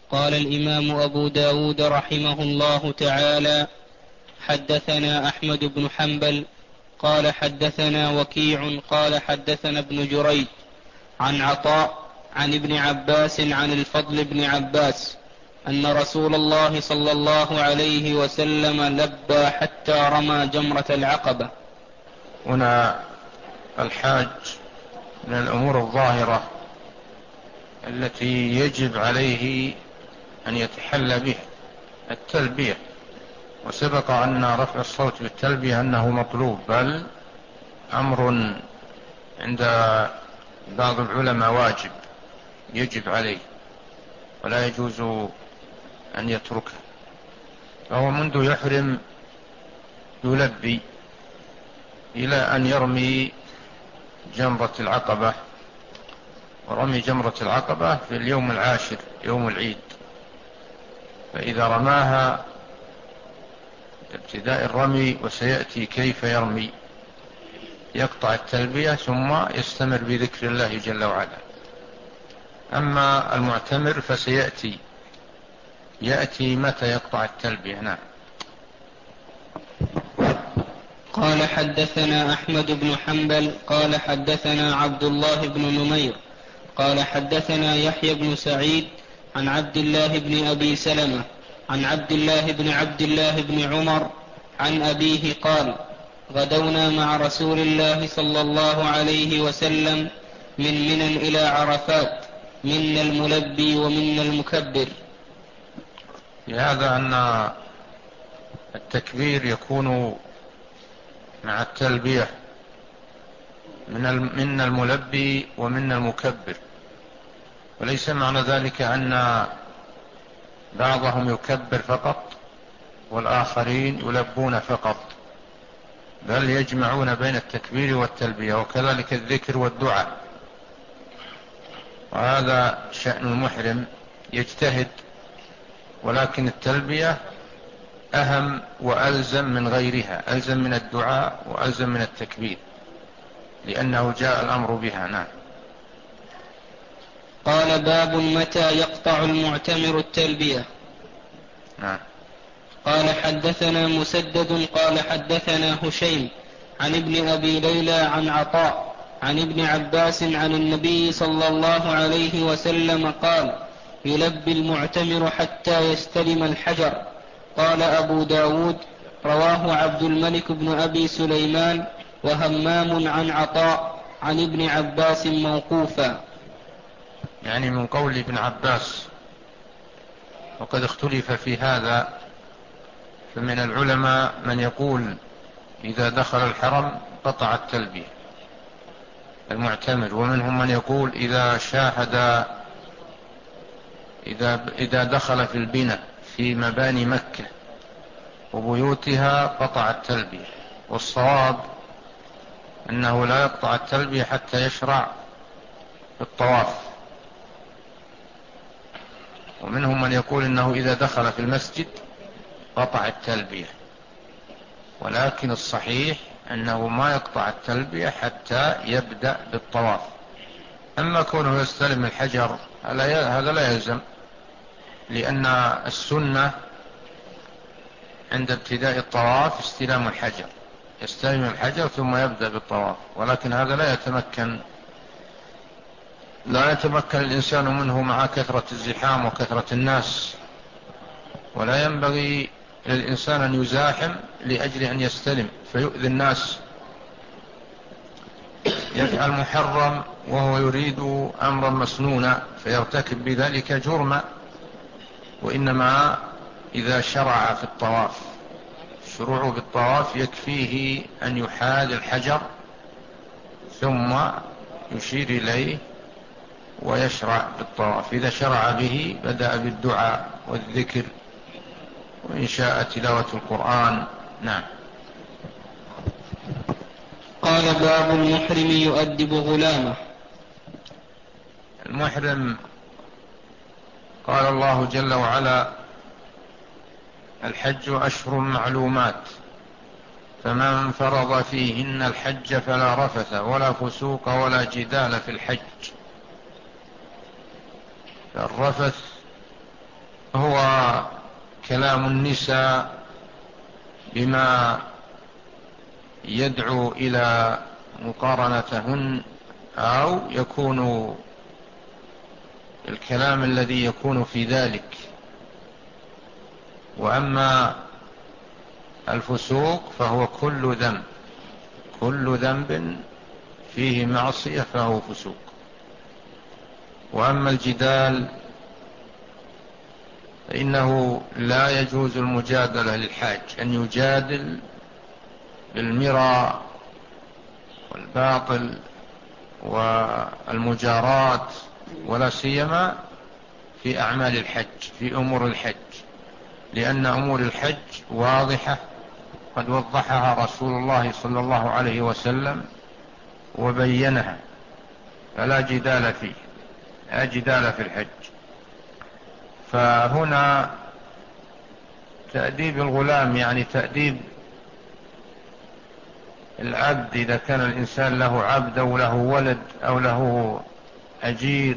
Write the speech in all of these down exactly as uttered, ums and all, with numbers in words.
قال الإمام أبو داود رحمه الله تعالى: حدثنا أحمد بن حنبل قال حدثنا وكيع قال حدثنا ابن جريج عن عطاء عن ابن عباس عن الفضل بن عباس أن رسول الله صلى الله عليه وسلم لبى حتى رمى جمرة العقبة. هنا الحاج من الأمور الظاهرة التي يجب عليه أن يتحلى بها التلبية، وسبق أن رفع الصوت بالتلبية أنه مطلوب، بل أمر عند بعض العلماء واجب يجب عليه ولا يجوز أن يتركه. فهو منذ يحرم يلبي إلى أن يرمي جمرة العقبة، ورمي جمرة العقبة في اليوم العاشر يوم العيد، فإذا رماها ابتداء الرمي وسيأتي كيف يرمي يقطع التلبية ثم يستمر بذكر الله جل وعلا. أما المعتمر فسيأتي يأتي متى يقطع التلبية. نعم. قال حدثنا أحمد بن حنبل قال حدثنا عبد الله بن نمير قال حدثنا يحيى بن سعيد عن عبد الله بن أبي سلمة عن عبد الله بن عبد الله بن عمر عن أبيه قال: غدونا مع رسول الله صلى الله عليه وسلم من منى إلى عرفات، منا الملبي ومنا المكبر. في هذا أن التكبير يكون مع التلبية من منا الملبي ومنا المكبر، وليس معنى ذلك أن بعضهم يكبر فقط والآخرين يلبون فقط، بل يجمعون بين التكبير والتلبية، وكذلك الذكر والدعاء. وهذا شأن المحرم، يجتهد، ولكن التلبية أهم وألزم من غيرها، ألزم من الدعاء وألزم من التكبير، لأنه جاء الأمر بها. نعم. قال: باب متى يقطع المعتمر التلبية. نعم. قال حدثنا مسدد قال حدثنا هشيم عن ابن أبي ليلى عن عطاء عن ابن عباس عن النبي صلى الله عليه وسلم قال: يلبي المعتمر حتى يستلم الحجر. قال أبو داود: رواه عبد الملك بن أبي سليمان وهمام عن عطاء عن ابن عباس موقوفا. يعني من قول ابن عباس، وقد اختلف في هذا، فمن العلماء من يقول إذا دخل الحرم قطع التلبية المعتمر، ومنهم من يقول إذا شاهد إذا, إذا دخل في البناء في مباني مكة وبيوتها قطع التلبية. والصواب أنه لا يقطع التلبية حتى يشرع في الطواف. ومنهم من يقول إنه إذا دخل في المسجد قطع التلبية، ولكن الصحيح أنه ما يقطع التلبية حتى يبدأ بالطواف. أما كونه يستلم الحجر هذا لا يلزم، لأن السنة عند ابتداء الطواف استلام الحجر، يستلم الحجر ثم يبدأ بالطواف، ولكن هذا لا يتمكن لا يتمكن الإنسان منه مع كثرة الزحام وكثرة الناس، ولا ينبغي للإنسان أن يزاحم لأجل أن يستلم فيؤذي الناس، يفعل محرم وهو يريد أمرا مسنونا فيرتكب بذلك جرما. وإنما إذا شرع في الطواف، شروعه بالطواف يكفيه أن يحاذي الحجر ثم يشير إليه ويشرع بالطواف. إذا شرع به بدأ بالدعاء والذكر وإن شاء تلاوة القرآن. نعم. قال: باب المحرم يؤدب غلامه. المحرم قال الله جل وعلا: الحج أشهر معلومات، فمن فرض فيهن الحج فلا رفث ولا فسوق ولا جدال في الحج. فالرفث هو كلام النساء بما يدعو إلى مقارنتهن، أو يكون الكلام الذي يكون في ذلك. وأما الفسوق فهو كل ذنب، كل ذنب فيه معصية فهو فسوق. وأما الجدال فإنه لا يجوز المجادلة للحاج، أن يجادل بالمراء والباطل والمجارات، ولا سيما في أعمال الحج، في أمور الحج، لأن أمور الحج واضحة قد وضحها رسول الله صلى الله عليه وسلم وبينها، فلا جدال فيه، لا جدال في الحج. فهنا تأديب الغلام، يعني تأديب العبد إذا كان الإنسان له عبد أو له ولد أو له أجير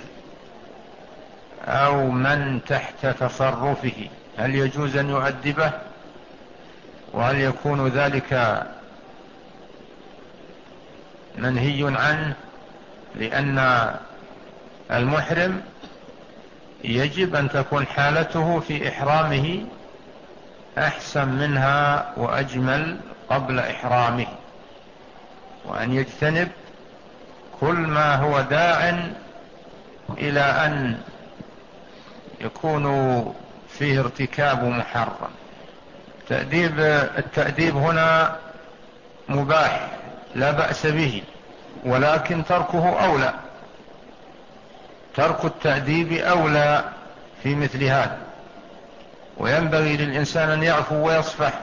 أو من تحت تصرفه، هل يجوز أن يؤدبه؟ وهل يكون ذلك منهي عنه؟ لأن المحرم يجب أن تكون حالته في إحرامه أحسن منها وأجمل قبل إحرامه، وأن يجتنب كل ما هو داع إلى أن يكون فيه ارتكاب محرم. تأديب التأديب هنا مباح لا بأس به، ولكن تركه أولى، ترك التأديب أولى في مثل هذا. وينبغي للإنسان أن يعفو ويصفح،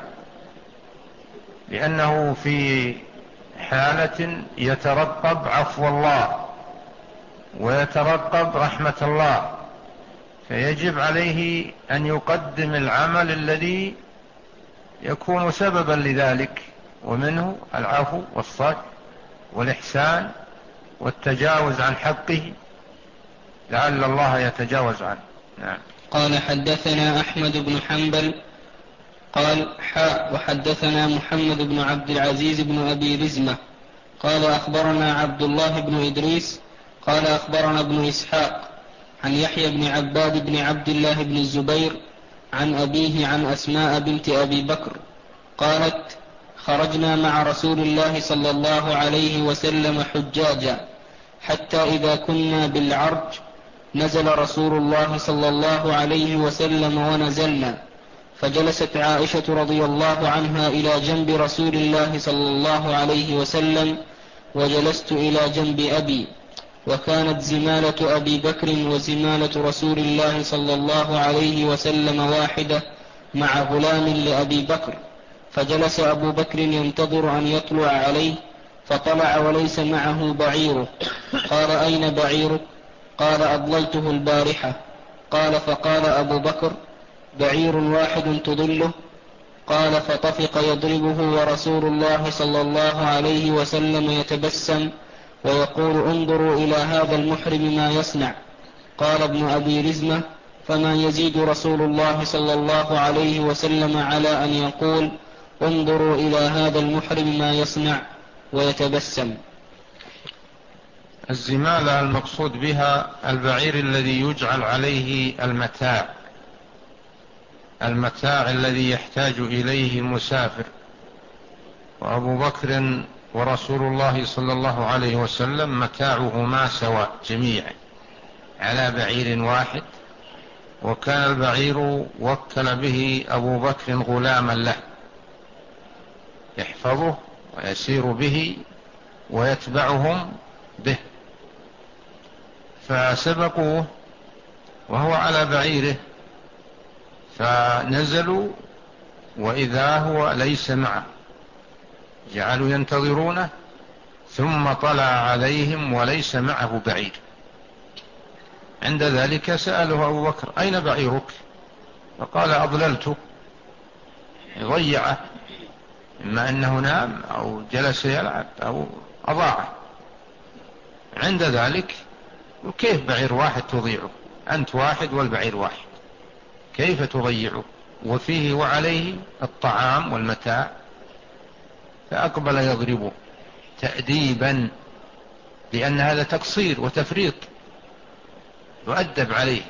لأنه في حالة يترقب عفو الله ويترقب رحمة الله، فيجب عليه أن يقدم العمل الذي يكون سببا لذلك، ومنه العفو والصفح والإحسان والتجاوز عن حقه لعل الله يتجاوز عنه. نعم. قال حدثنا أحمد بن حنبل قال حاء وحدثنا محمد بن عبد العزيز بن أبي رزمة قال أخبرنا عبد الله بن إدريس قال أخبرنا ابن إسحاق عن يحيى بن عباد بن عبد الله بن الزبير عن أبيه عن أسماء بنت أبي بكر قالت خرجنا مع رسول الله صلى الله عليه وسلم حجاجا حتى إذا كنا بالعرج نزل رسول الله صلى الله عليه وسلم ونزلنا، فجلست عائشة رضي الله عنها إلى جنب رسول الله صلى الله عليه وسلم وجلست إلى جنب أبي، وكانت زمالة أبي بكر وزمالة رسول الله صلى الله عليه وسلم واحدة مع غلام لأبي بكر، فجلس أبو بكر ينتظر أن يطلع عليه فطلع وليس معه بعيره. قال أين بعيرك؟ قال أضللته البارحة. قال فقال أبو بكر بعير واحد تضله؟ قال فطفق يضربه ورسول الله صلى الله عليه وسلم يتبسم ويقول انظروا إلى هذا المحرم ما يصنع. قال ابن أبي رزمة فما يزيد رسول الله صلى الله عليه وسلم على أن يقول انظروا إلى هذا المحرم ما يصنع ويتبسم. الزمالة المقصود بها البعير الذي يجعل عليه المتاع، المتاع الذي يحتاج إليه المسافر. وأبو بكر ورسول الله صلى الله عليه وسلم متاعهما سواء جميعا على بعير واحد، وكان البعير وكل به أبو بكر غلاما له يحفظه ويسير به ويتبعهم به، فسبقوه وهو على بعيره فنزلوا وإذا هو ليس معه، جعلوا ينتظرونه ثم طلع عليهم وليس معه بعير. عند ذلك سأله أبو بكر أين بعيرك؟ فقال أضللته، ضيعه، إما أنه نام أو جلس يلعب أو أضاعه. عند ذلك كيف بعير واحد تضيعه؟ أنت واحد والبعير واحد، كيف تضيعه وفيه وعليه الطعام والمتاع؟ فأقبل يضربه تأديبا، لأن هذا تقصير وتفريط، يؤدب عليه.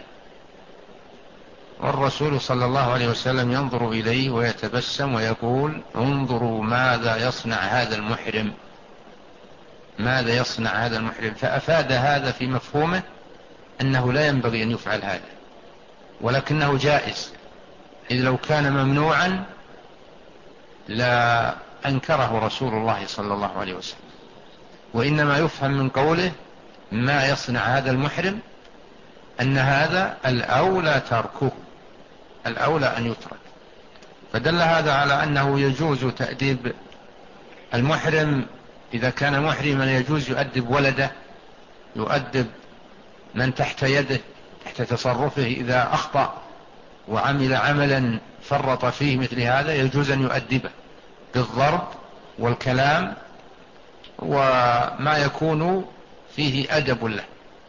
والرسول صلى الله عليه وسلم ينظر إليه ويتبسم ويقول: انظروا ماذا يصنع هذا المحرم، ماذا يصنع هذا المحرم. فأفاد هذا في مفهومه أنه لا ينبغي أن يفعل هذا، ولكنه جائز، إذ لو كان ممنوعا لا أنكره رسول الله صلى الله عليه وسلم. وإنما يفهم من قوله ما يصنع هذا المحرم أن هذا الأولى تركه، الأولى أن يترك. فدل هذا على أنه يجوز تأديب المحرم إذا كان محرما، يجوز يؤدب ولده، يؤدب من تحت يده تحت تصرفه، إذا أخطأ وعمل عملا فرط فيه مثل هذا يجوز أن يؤدبه بالضرب والكلام وما يكون فيه أدب له.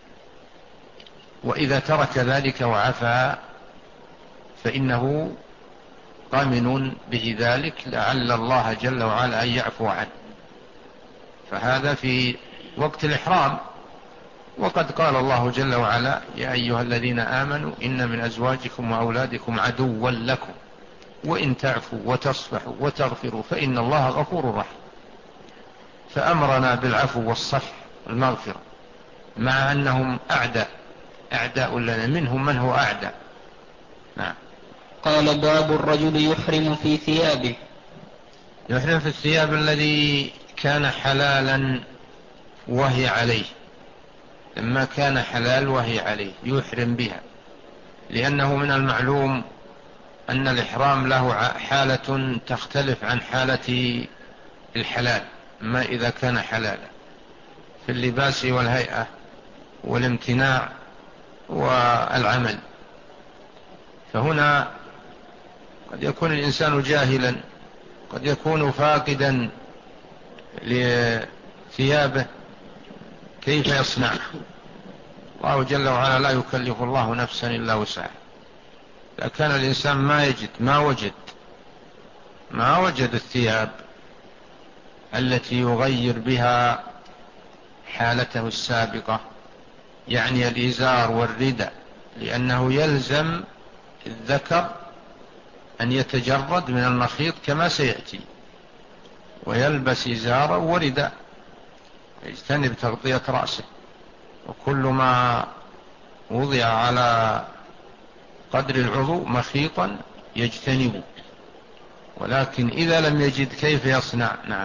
وإذا ترك ذلك وعفى فإنه ضامن به ذلك، لعل الله جل وعلا أن يعفو عنه. فهذا في وقت الإحرام. وقد قال الله جل وعلا: يا أيها الذين آمنوا إن من أزواجكم وأولادكم عدوا لكم وإن تعفوا وتصفحوا وتغفروا فإن الله غفور رحيم. فأمرنا بالعفو والصفح والمغفرة، مع أنهم أعداء أعداء لنا، منهم من هو أعداء. نعم. قال: باب الرجل يحرم في ثيابه. يحرم في الثياب الذي كان حلالا وهي عليه، لما كان حلال وهي عليه يحرم بها، لأنه من المعلوم أن الإحرام له حالة تختلف عن حالة الحلال، ما إذا كان حلالا في اللباس والهيئة والامتناع والعمل. فهنا قد يكون الإنسان جاهلا، قد يكون فاقدا لثيابه، كيف يصنع؟ الله جل وعلا لا يكلف الله نفسا إلا وسعها. إذا كان الإنسان ما يجد ما وجد ما وجد الثياب التي يغير بها حالته السابقة، يعني الإزار والرداء، لأنه يلزم الذكر أن يتجرد من المخيط كما سيأتي، ويلبس إزارا ورداء، يجتنب تغطية رأسه، وكل ما وضع على قدر العضو مخيطا يجتنبه. ولكن إذا لم يجد كيف يصنع؟ نعم.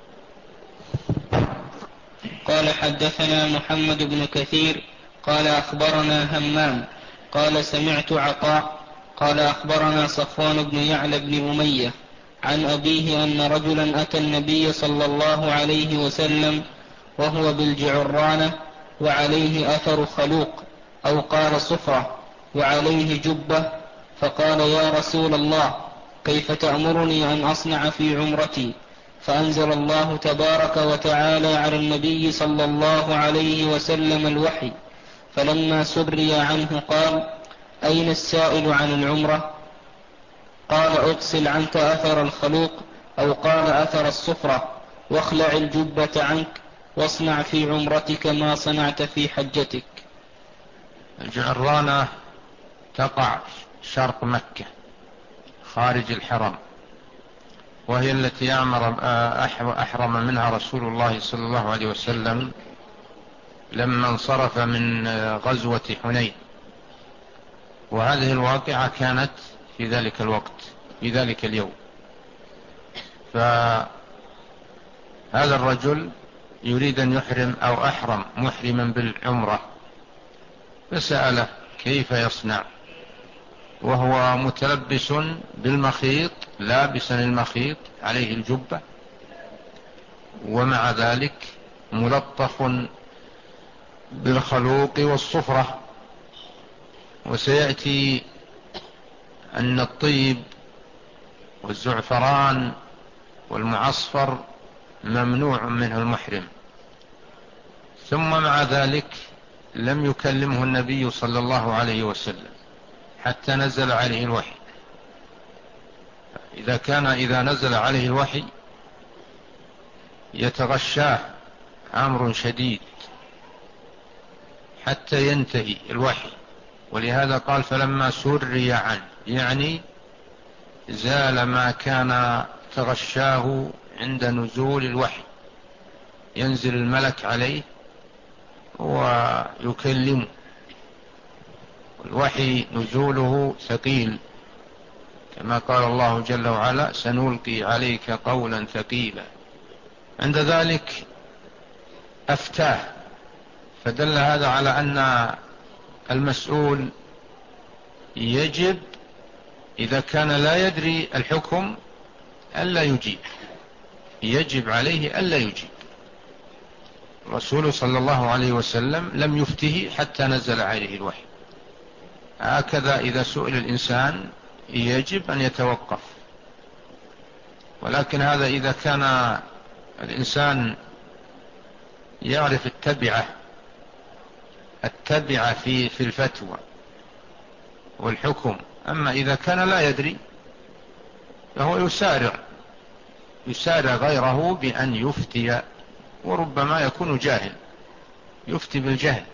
قال: حدثنا محمد بن كثير قال أخبرنا همام قال سمعت عطاء قال أخبرنا صفوان بن يعلى بن أمية عن أبيه أن رجلا أتى النبي صلى الله عليه وسلم وهو بالجعرانة وعليه أثر خلوق أو قال صفرة وعليه جبة، فقال: يا رسول الله، كيف تأمرني أن أصنع في عمرتي؟ فأنزل الله تبارك وتعالى على النبي صلى الله عليه وسلم الوحي، فلما سري عنه قال: أين السائل عن العمرة؟ قال: اغسل عنك أثر الخلوق أو قال أثر الصفرة، واخلع الجبة عنك، واصنع في عمرتك ما صنعت في حجتك. الجعرانة تقع شرق مكة خارج الحرم، وهي التي أمر أحرم منها رسول الله صلى الله عليه وسلم لما انصرف من غزوة حنين. وهذه الواقعة كانت في ذلك الوقت في ذلك اليوم. فهذا الرجل يريد أن يحرم أو أحرم محرما بالعمرة، فسأله كيف يصنع وهو متلبس بالمخيط، لابسا المخيط عليه الجبة، ومع ذلك ملطخ بالخلوق والصفرة. وسيأتي أن الطيب والزعفران والمعصفر ممنوع منه المحرم. ثم مع ذلك لم يكلمه النبي صلى الله عليه وسلم حتى نزل عليه الوحي. إذا كان إذا نزل عليه الوحي يتغشاه أمر شديد حتى ينتهي الوحي، ولهذا قال فلما سري عنه، يعني زال ما كان تغشاه عند نزول الوحي، ينزل الملك عليه ويكلمه. الوحي نزوله ثقيل كما قال الله جل وعلا سنلقي عليك قولا ثقيلا. عند ذلك أفتاه، فدل هذا على أن المسؤول يجب إذا كان لا يدري الحكم ألا يجيب، يجب عليه ألا يجيب. الرسول صلى الله عليه وسلم لم يفته حتى نزل عليه الوحي. هكذا إذا سئل الإنسان يجب أن يتوقف، ولكن هذا إذا كان الإنسان يعرف التبعة التبعة في في الفتوى والحكم. أما إذا كان لا يدري فهو يسارع يسارع غيره بأن يفتي، وربما يكون جاهل يفتي بالجهل.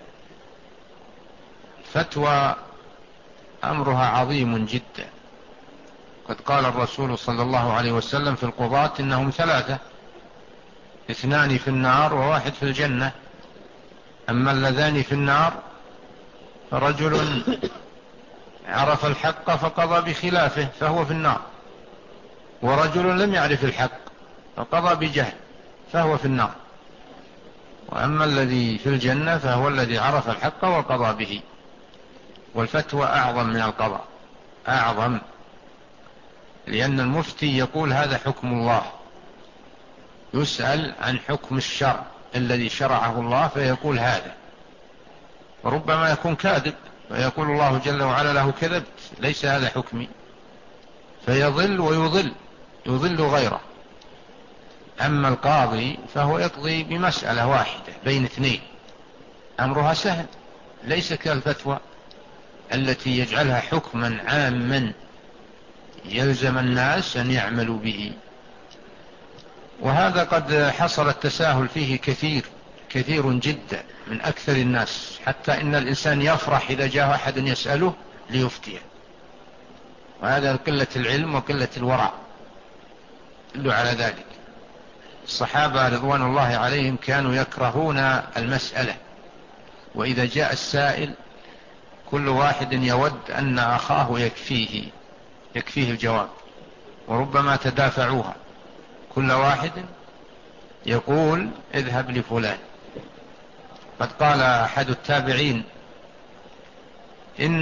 فتوى أمرها عظيم جدا. قد قال الرسول صلى الله عليه وسلم في القضاة إنهم ثلاثة، اثنان في النار وواحد في الجنة. أما اللذان في النار فرجل عرف الحق فقضى بخلافه فهو في النار، ورجل لم يعرف الحق فقضى بجهل فهو في النار. وأما الذي في الجنة فهو الذي عرف الحق وقضى به. والفتوى أعظم من القضاء، أعظم، لأن المفتي يقول هذا حكم الله، يسأل عن حكم الشرع الذي شرعه الله فيقول هذا، وربما يكون كاذب ويقول الله جل وعلا له كذبت ليس هذا حكمي، فيضل ويضل يضل غيره. أما القاضي فهو يقضي بمسألة واحدة بين اثنين، أمرها سهل، ليس كالفتوى التي يجعلها حكما عاما يلزم الناس أن يعملوا به. وهذا قد حصل التساهل فيه كثير كثير جدا من أكثر الناس، حتى إن الإنسان يفرح إذا جاء أحد يسأله ليفتيه، وهذا قلة العلم وقلة الورع يدل على ذلك. الصحابة رضوان الله عليهم كانوا يكرهون المسألة، وإذا جاء السائل كل واحد يود أن أخاه يكفيه يكفيه الجواب، وربما تدافعوها، كل واحد يقول اذهب لفلان. قد قال أحد التابعين إن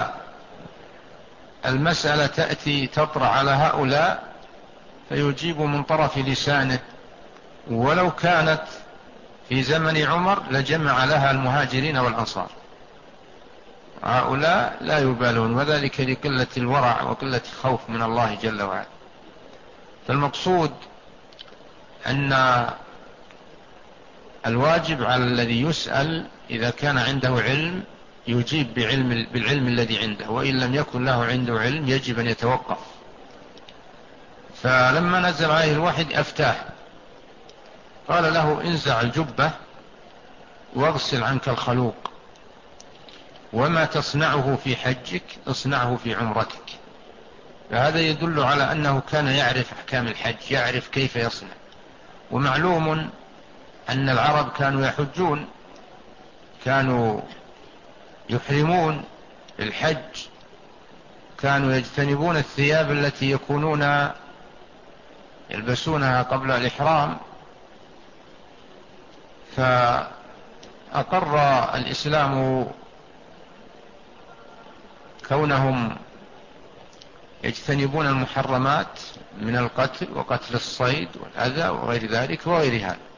المسألة تأتي تطرأ على هؤلاء فيجيب من طرف لسانه، ولو كانت في زمن عمر لجمع لها المهاجرين والأنصار. هؤلاء لا يبالون، وذلك لقلة الورع وقلة خوف من الله جل وعلا. فالمقصود أن الواجب على الذي يسأل إذا كان عنده علم يجيب بعلم بالعلم الذي عنده، وإن لم يكن له عنده علم يجب أن يتوقف. فلما نزل عليه الوحي أفتاه، قال له انزع الجبة واغسل عنك الخلوق، وما تصنعه في حجك اصنعه في عمرتك. فهذا يدل على أنه كان يعرف أحكام الحج، يعرف كيف يصنع. ومعلوم أن العرب كانوا يحجون، كانوا يحرمون الحج، كانوا يجتنبون الثياب التي يكونون يلبسونها قبل الإحرام. فأقر الإسلام كونهم يجتنبون المحرمات من القتل وقتل الصيد والأذى وغير ذلك وغير هذا.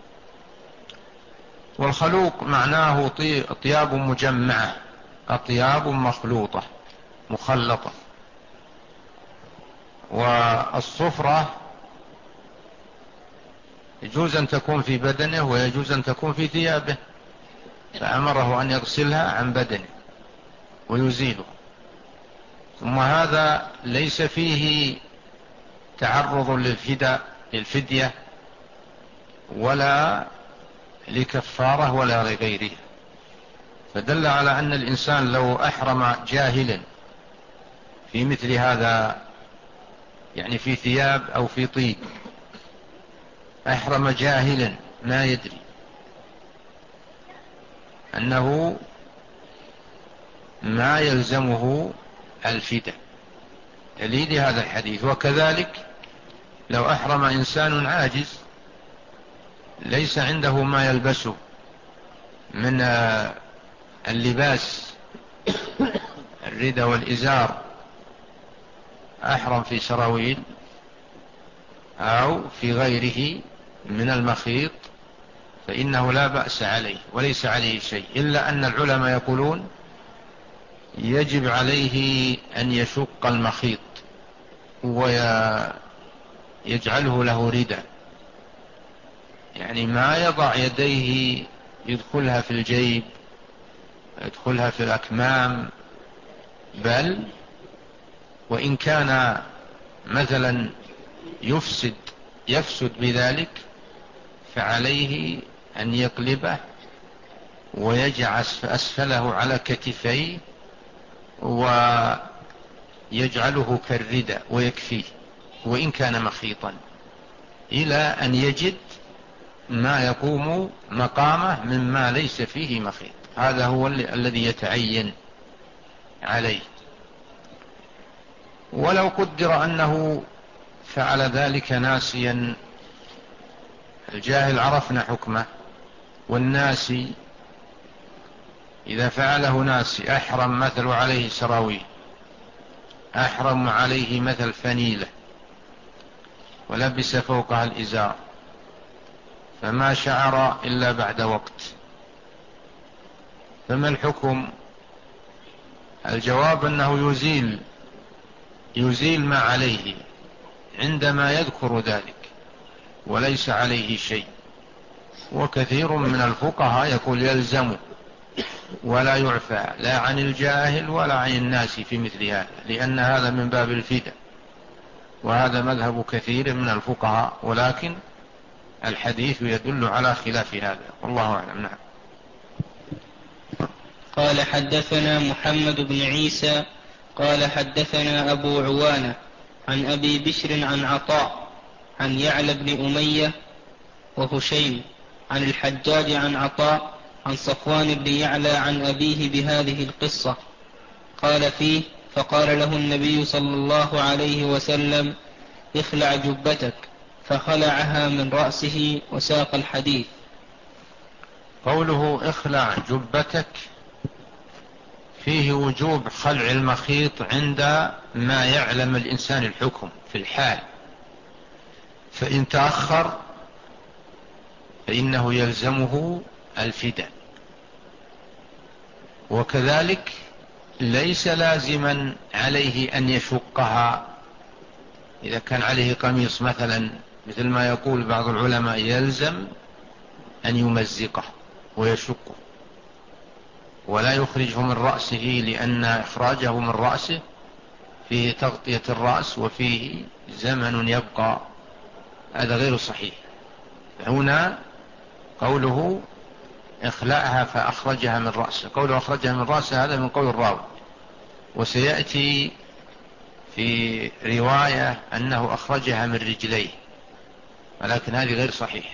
والخلوق معناه طياب مجمعة، أطياب مخلوطة مخلطة. والصفرة يجوز أن تكون في بدنه ويجوز أن تكون في ثيابه، فأمره أن يغسلها عن بدنه ويزيله. ثم هذا ليس فيه تعرض للفداء للفدية ولا لكفارة ولا لغيره، فدل على أن الإنسان لو أحرم جاهلا في مثل هذا، يعني في ثياب أو في طيب، أحرم جاهلا ما يدري أنه ما يلزمه الفداء دليل هذا الحديث. وكذلك لو أحرم إنسان عاجز ليس عنده ما يلبسه من اللباس الردى والإزار، أحرم في سراويل أو في غيره من المخيط، فإنه لا بأس عليه وليس عليه شيء، إلا أن العلماء يقولون يجب عليه أن يشق المخيط ويجعله له ردى، يعني ما يضع يديه يدخلها في الجيب يدخلها في الأكمام، بل وإن كان مثلا يفسد يفسد بذلك فعليه أن يقلبه ويجعل أسفله على كتفيه ويجعله كالردى ويكفيه وإن كان مخيطا، إلى أن يجد ما يقوم مقامه مما ليس فيه مخيط. هذا هو الذي يتعين عليه. ولو قدر أنه فعل ذلك ناسيا، الجاهل عرفنا حكمه، والناسي إذا فعله ناسي أحرم مثل عليه سراويل، أحرم عليه مثل فنيلة ولبس فوقها الإزار، فما شعر إلا بعد وقت، فما الحكم؟ الجواب أنه يزيل يزيل ما عليه عندما يذكر ذلك وليس عليه شيء. وكثير من الفقهاء يقول يلزمه ولا يعفى لا عن الجاهل ولا عن الناس في مثل هذا، لأن هذا من باب الفداء، وهذا مذهب كثير من الفقهاء، ولكن الحديث يدل على خلاف هذا، والله أعلم. نعم. قال حدثنا محمد بن عيسى قال حدثنا أبو عوانة عن أبي بشر عن عطاء عن يعلى بن أمية وهشيم عن الحجاج عن عطاء عن صفوان بن يعلى عن أبيه بهذه القصة. قال فيه: فقال له النبي صلى الله عليه وسلم: اخلع جبتك، فخلعها من رأسه وساق الحديث. قوله اخلع جبتك فيه وجوب خلع المخيط عند ما يعلم الإنسان الحكم في الحال، فإن تأخر فإنه يلزمه الفداء. وكذلك ليس لازما عليه أن يشقها، إذا كان عليه قميص مثلا مثل ما يقول بعض العلماء يلزم أن يمزقه ويشقه ولا يخرجه من رأسه، لأن إخراجه من رأسه فيه تغطية الرأس وفيه زمن يبقى، هذا غير صحيح. هنا قوله اخلعها فأخرجها من رأسه، قوله أخرجها من رأسه هذا من قول الراوي، وسيأتي في رواية أنه أخرجها من رجليه، ولكن هذه غير صحيح.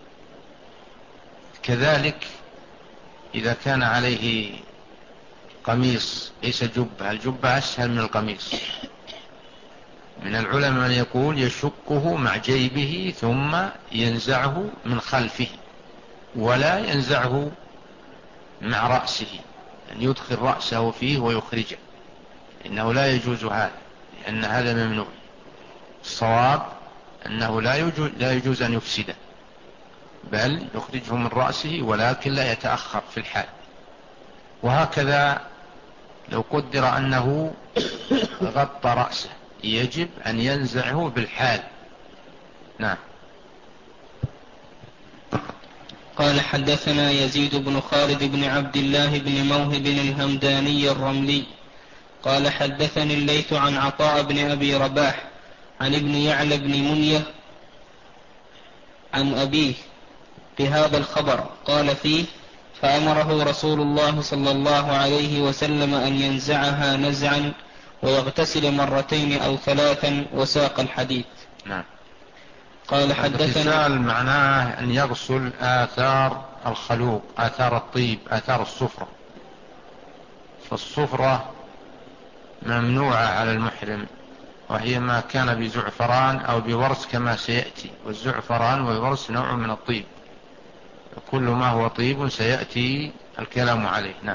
كذلك إذا كان عليه قميص ليس جبة، الجبة أسهل من القميص، من العلماء من يقول يشقه مع جيبه ثم ينزعه من خلفه ولا ينزعه مع رأسه، أن يدخل رأسه فيه ويخرجه، إنه لا يجوز هذا، لأن هذا ممنوع. الصواب أنه لا يجوز, لا يجوز أن يفسده، بل يخرجه من رأسه ولكن لا يتأخر في الحال. وهكذا لو قدر أنه غطى رأسه يجب أن ينزعه بالحال. نعم. قال حدثنا يزيد بن خالد بن عبد الله بن موهب الهمداني الرملي قال حدثني الليث عن عطاء بن أبي رباح عن ابن يعلى بن منية عن أبيه بهذا الخبر. قال فيه: فأمره رسول الله صلى الله عليه وسلم أن ينزعها نزعا ويغتسل مرتين أو ثلاثا، وساق الحديث. نعم. قال حدثنا. الاغتسال معناه أن يغسل آثار الخلوق، آثار الطيب، آثار الصفرة. فالصفرة ممنوعة على المحرم، وهي ما كان بزعفران أو بورس كما سيأتي، والزعفران والورس نوع من الطيب، كل ما هو طيب سيأتي الكلام عليه. نعم.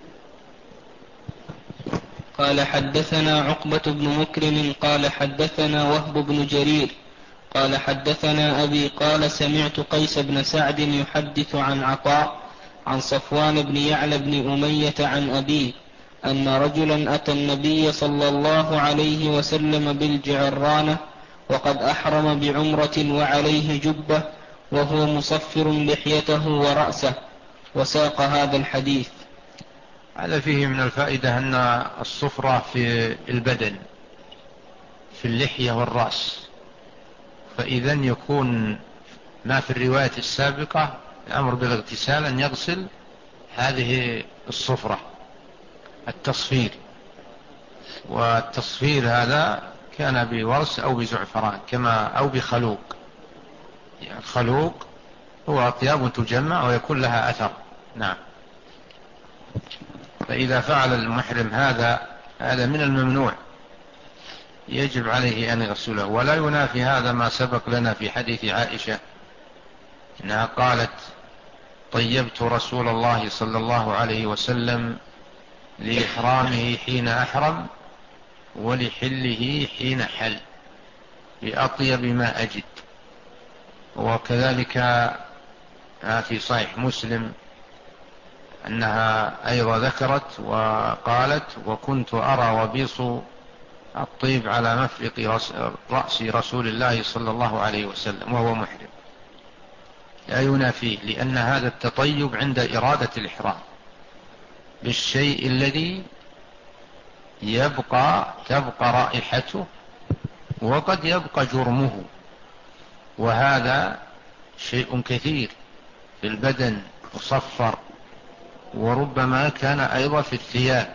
قال حدثنا عقبة بن مكرم قال حدثنا وهب بن جرير قال حدثنا أبي قال سمعت قيس بن سعد يحدث عن عطاء عن صفوان بن يعلى بن أمية عن أبيه أن رجلا أتى النبي صلى الله عليه وسلم بالجعرانة وقد أحرم بعمرة وعليه جبة وهو مصفر لحيته ورأسه، وساق هذا الحديث. هذا فيه من الفائدة أن الصفرة في البدن، في اللحية والرأس، فإذا يكون ما في الرواية السابقة الأمر بالاغتسال أن يغسل هذه الصفرة، التصفير. والتصفير هذا كان بورس أو بزعفران كما أو بخلوق. يعني الخلوق هو أطياب تجمع ويكون لها أثر. نعم. فإذا فعل المحرم هذا هذا من الممنوع، يجب عليه أن يغسله. ولا ينافي هذا ما سبق لنا في حديث عائشة إنها قالت: طيبت رسول الله صلى الله عليه وسلم لإحرامه حين أحرم ولحله حين حل بأطيب ما أجد. وكذلك في صحيح مسلم أنها أيضا ذكرت وقالت: وكنت أرى وبيص الطيب على مفرق رأس رسول الله صلى الله عليه وسلم وهو محرم. لا ينافيه، لأن هذا التطيب عند إرادة الإحرام بالشيء الذي يبقى تبقى رائحته وقد يبقى جرمه، وهذا شيء كثير في البدن مصفر، وربما كان أيضا في الثياب،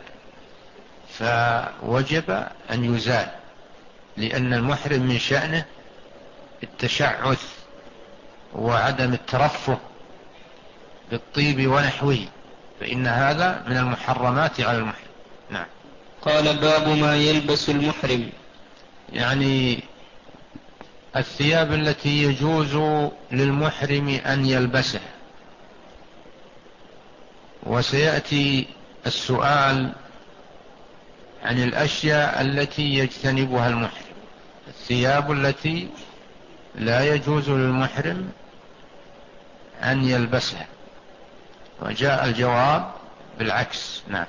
فوجب أن يزال، لأن المحرم من شأنه التشعث وعدم الترفه بالطيب ونحوه، فإن هذا من المحرمات على المحرم. نعم. قال: باب ما يلبس المحرم. يعني الثياب التي يجوز للمحرم أن يلبسها. وسيأتي السؤال عن الأشياء التي يجتنبها المحرم، الثياب التي لا يجوز للمحرم أن يلبسها، وجاء الجواب بالعكس. نعم.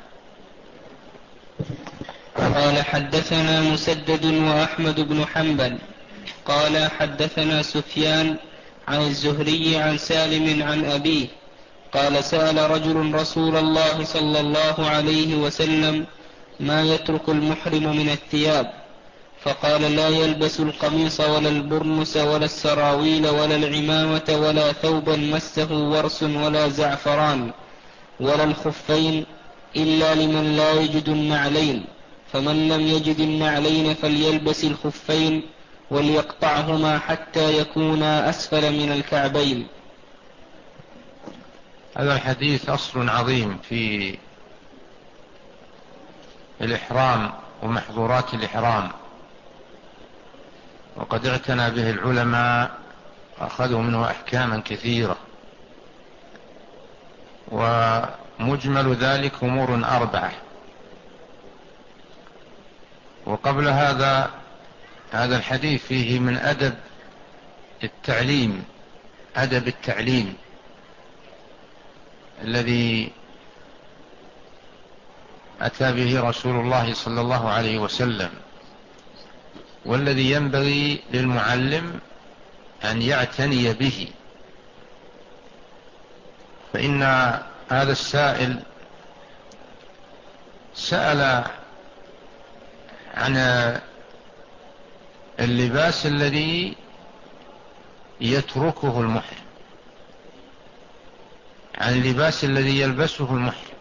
قال حدثنا مسدد وأحمد بن حنبل قال حدثنا سفيان عن الزهري عن سالم عن أبيه قال: سأل رجل رسول الله صلى الله عليه وسلم: ما يترك المحرم من الثياب؟ فقال: لا يلبس القميص ولا البرنس ولا السراويل ولا العمامة ولا ثوبا مسه ورس ولا زعفران ولا الخفين إلا لمن لا يجد النعلين، فمن لم يجد النعلين فليلبس الخفين وليقطعهما حتى يكونا أسفل من الكعبين. هذا الحديث أصل عظيم في الإحرام ومحظورات الإحرام، وقد اعتنى به العلماء أخذوا منه أحكاما كثيرة، ومجمل ذلك أمور أربعة. وقبل هذا هذا الحديث فيه من أدب التعليم، أدب التعليم الذي أتى به رسول الله صلى الله عليه وسلم، والذي ينبغي للمعلم أن يعتني به. فإن هذا السائل سأل عن اللباس الذي يتركه المحرم، عن اللباس الذي يلبسه المحرم.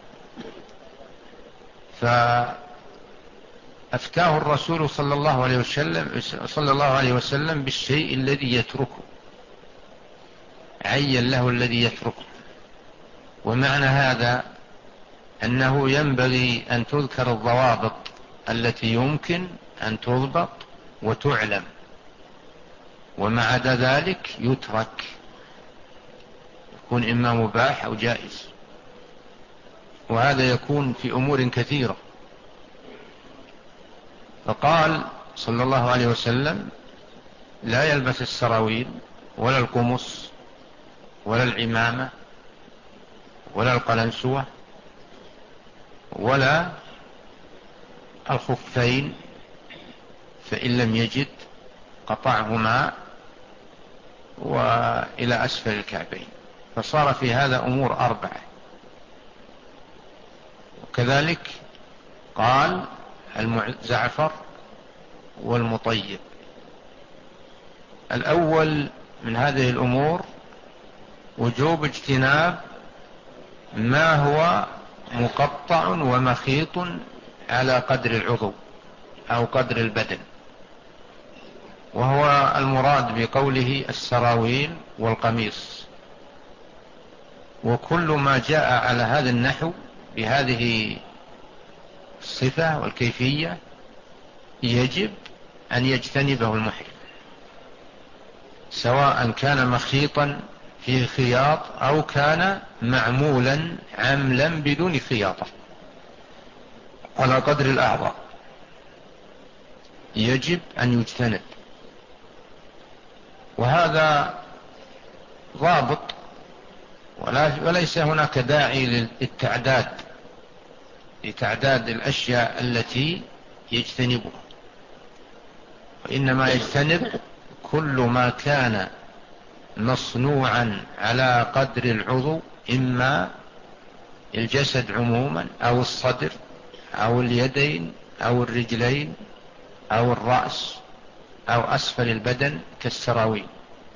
فأفتاه الرسول صلى الله عليه وسلم صلى الله عليه وسلم بالشيء الذي يتركه، عين له الذي يتركه. ومعنى هذا أنه ينبغي أن تذكر الضوابط التي يمكن أن تضبط وتعلم، وما عدا ذلك يترك، يكون إما مباح أو جائز. وهذا يكون في أمور كثيرة. فقال صلى الله عليه وسلم: لا يلبس السراويل ولا القمص ولا العمامة ولا القلنسوة ولا الخفين، فإن لم يجد قطعهما وإلى أسفل الكعبين. فصار في هذا أمور أربعة. وكذلك قال: الزعفر والمطيب. الأول من هذه الأمور وجوب اجتناب ما هو مقطع ومخيط على قدر العضو أو قدر البدن، وهو المراد بقوله السراويل والقميص. وكل ما جاء على هذا النحو بهذه الصفة والكيفية يجب أن يجتنبه المحرم، سواء كان مخيطا فيه خياط أو كان معمولا عملا بدون خياطة على قدر الأعضاء، يجب أن يجتنب. وهذا ضابط، وليس هناك داعي للتعداد لتعداد الأشياء التي يجتنبها، وإنما يجتنب كل ما كان مصنوعا على قدر العضو، إما الجسد عموما أو الصدر أو اليدين أو الرجلين أو الرأس أو أسفل البدن كالسراويل،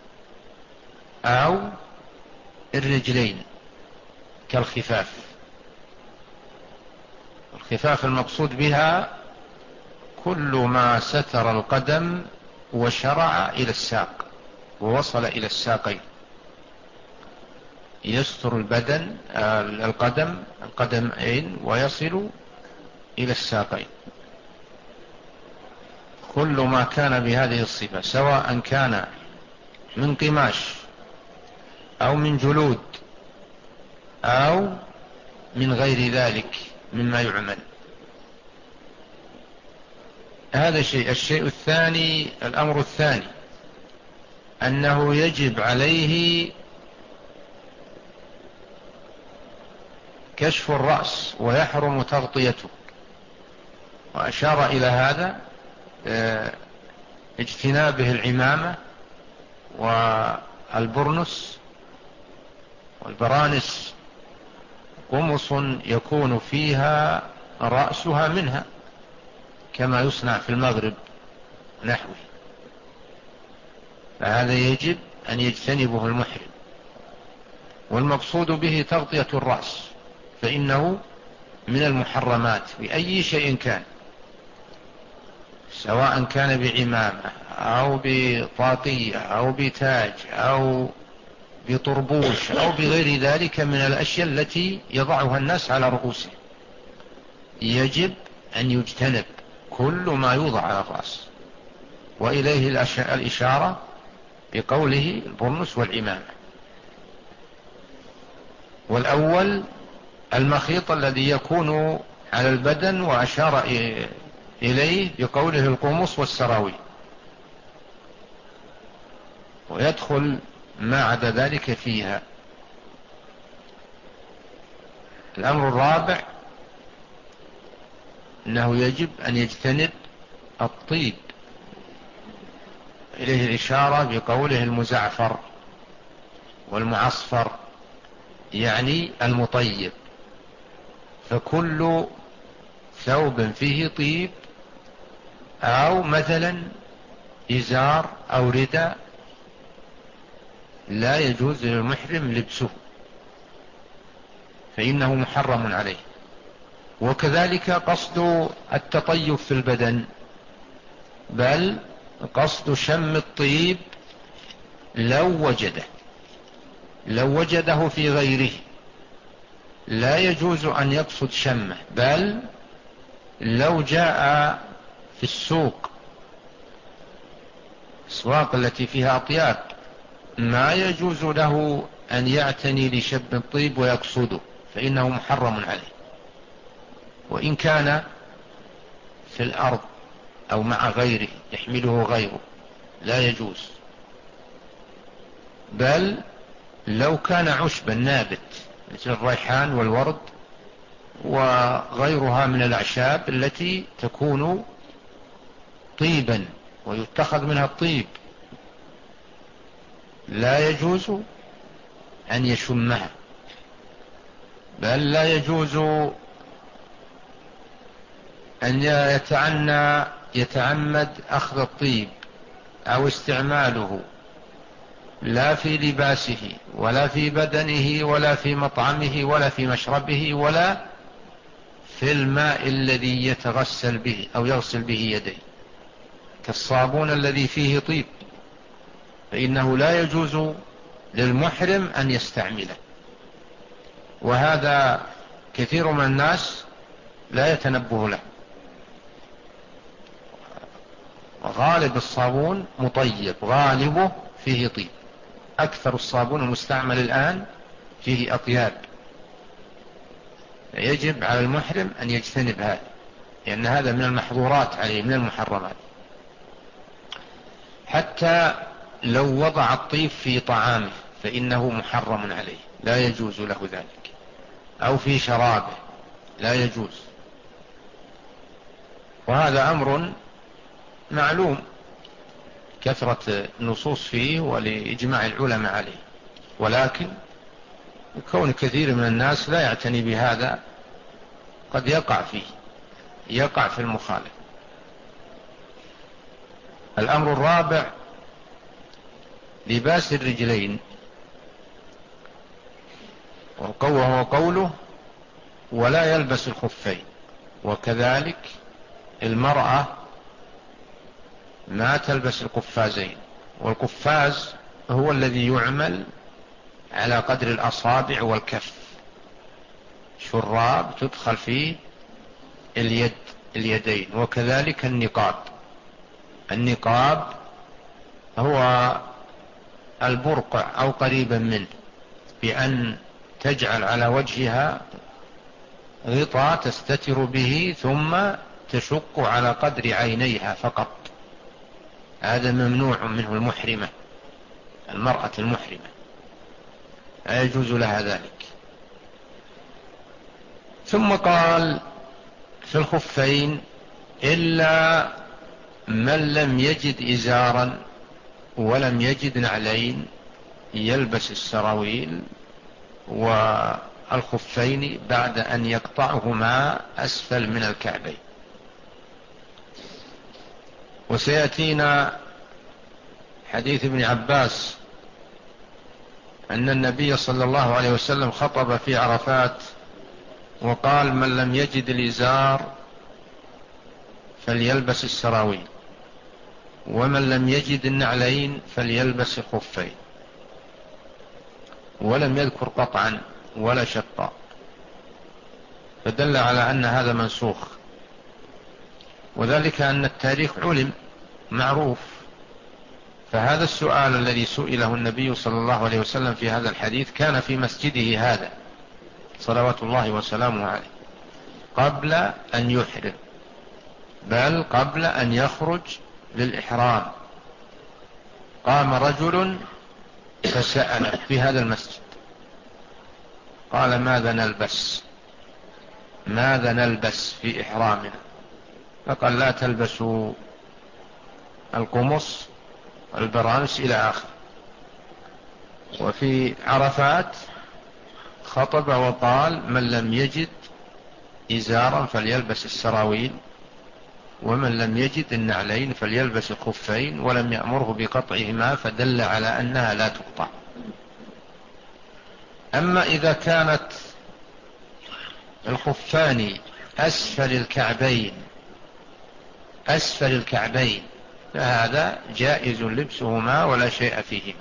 أو الرجلين كالخفاف. الخفاف المقصود بها كل ما ستر القدم وشرع إلى الساق ووصل إلى الساقين، يستر البدن القدم القدمين ويصل إلى الساقين. كل ما كان بهذه الصفة، سواء كان من قماش أو من جلود أو من غير ذلك مما يعمل. هذا شيء. الشيء الثاني، الأمر الثاني، أنه يجب عليه كشف الرأس ويحرم تغطيته. وأشار إلى هذا اجتنابه العمامة والبرنس والبرانس، قمص يكون فيها رأسها منها كما يصنع في المغرب نحوه، فهذا يجب أن يجتنبه المحرم. والمقصود به تغطية الرأس، فإنه من المحرمات بأي شيء كان، سواء كان بعمامة أو بطاقية أو بتاج أو بطربوش أو بغير ذلك من الأشياء التي يضعها الناس على رؤوسهم. يجب أن يجتنب كل ما يوضع على الرأس، وإليه الإشارة بقوله البرنس والعمامة. والأول المخيط الذي يكون على البدن، وأشار إليه بقوله القمص والسراويل، ويدخل ما عدا ذلك فيها. الأمر الرابع أنه يجب أن يجتنب الطيب، إليه الإشارة بقوله المزعفر والمعصفر، يعني المطيب. فكل ثوب فيه طيب أو مثلا إزار أو رداء لا يجوز للمحرم لبسه، فإنه محرم عليه. وكذلك قصد التطيب في البدن، بل قصد شم الطيب لو وجده لو وجده في غيره لا يجوز أن يقصد شمه، بل لو جاء في السوق الأسواق التي فيها أطياب ما يجوز له أن يعتني لشم الطيب ويقصده، فإنه محرم عليه، وإن كان في الأرض أو مع غيره يحمله غيره لا يجوز. بل لو كان عشبا نابت مثل الريحان والورد وغيرها من الأعشاب التي تكون طيبا ويتخذ منها الطيب لا يجوز أن يشمها، بل لا يجوز أن يتعنى يتعمد أخذ الطيب أو استعماله لا في لباسه ولا في بدنه ولا في مطعمه ولا في مشربه ولا في الماء الذي يتغسل به أو يغسل به يديه كالصابون الذي فيه طيب، فإنه لا يجوز للمحرم أن يستعمله. وهذا كثير من الناس لا يتنبه له. غالب الصابون مطيب، غالبه فيه طيب، أكثر الصابون المستعمل الآن فيه أطياب، يجب على المحرم أن يجتنب هذا، لأن هذا من المحظورات عليه من المحرمات. حتى لو وضع الطيب في طعامه فإنه محرم عليه، لا يجوز له ذلك، أو في شرابه لا يجوز. وهذا أمر معلوم كثرة النصوص فيه ولإجماع العلماء عليه، ولكن كون كثير من الناس لا يعتني بهذا قد يقع فيه يقع في المخالف. الأمر الرابع لباس الرجلين، وهو قوله ولا يلبس الخفين. وكذلك المرأة ما تلبس القفازين، والقفاز هو الذي يعمل على قدر الأصابع والكف، شراب تدخل فيه اليد اليدين. وكذلك النقاب، النقاب هو البرقع أو قريبا منه، بأن تجعل على وجهها غطاء تستتر به ثم تشق على قدر عينيها فقط. هذا ممنوع منه المحرمة، المرأة المحرمة لا يجوز لها ذلك. ثم قال في الخفين إلا من لم يجد إزارا ولم يجد نعلين يلبس السراويل والخفين بعد أن يقطعهما أسفل من الكعبين. وسيأتينا حديث ابن عباس أن النبي صلى الله عليه وسلم خطب في عرفات وقال من لم يجد الإزار فليلبس السراويل، ومن لم يجد النعلين فليلبس الخفين، ولم يذكر قطعا ولا شقا، فدل على أن هذا منسوخ. وذلك أن التاريخ علم معروف، فهذا السؤال الذي سئله النبي صلى الله عليه وسلم في هذا الحديث كان في مسجده هذا صلوات الله وسلامه عليه قبل أن يحرم، بل قبل أن يخرج للإحرام. قام رجل فسأل في هذا المسجد قال ماذا نلبس ماذا نلبس في إحرامنا؟ فقال لا تلبسوا القمص البرانس إلى آخر. وفي عرفات خطب وقال من لم يجد إزارا فليلبس السراويل، ومن لم يجد النعلين فليلبس الخفين، ولم يأمره بقطعهما فدل على أنها لا تقطع. أما إذا كانت الخفان أسفل الكعبين أسفل الكعبين فهذا جائز لبسهما ولا شيء فيهما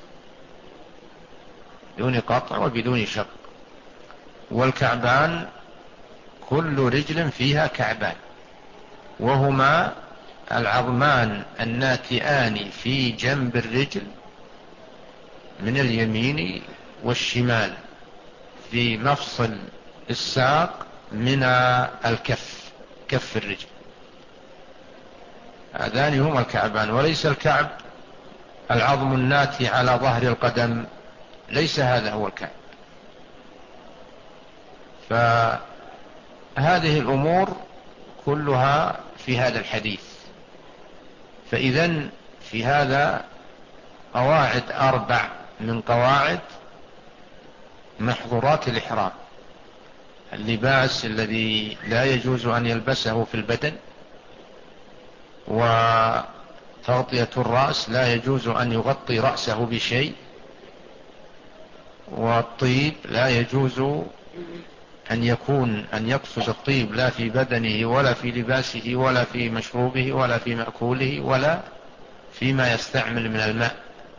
بدون قطع وبدون شق. والكعبان كل رجل فيها كعبان، وهما العظمان الناتئان في جنب الرجل من اليمين والشمال في مفصل الساق من الكف، كف الرجل، هذان هما الكعبان. وليس الكعب العظم الناتي على ظهر القدم، ليس هذا هو الكعب. فهذه الأمور كلها في هذا الحديث. فإذن في هذا قواعد أربع من قواعد محظورات الإحرام: اللباس الذي لا يجوز أن يلبسه في البدن، وتغطية الرأس لا يجوز أن يغطي رأسه بشيء، والطيب لا يجوز أن يكون أن يقصد الطيب لا في بدنه ولا في لباسه ولا في مشروبه ولا في مأكوله ولا فيما يستعمل من الماء.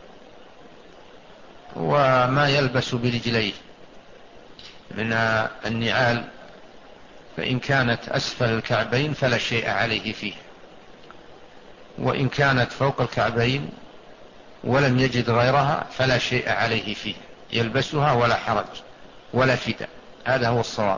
وما يلبس برجليه من النعال فإن كانت أسفل الكعبين فلا شيء عليه فيه، وإن كانت فوق الكعبين ولم يجد غيرها فلا شيء عليه فيه، يلبسها ولا حرج ولا فداء. هذا هو الصواب.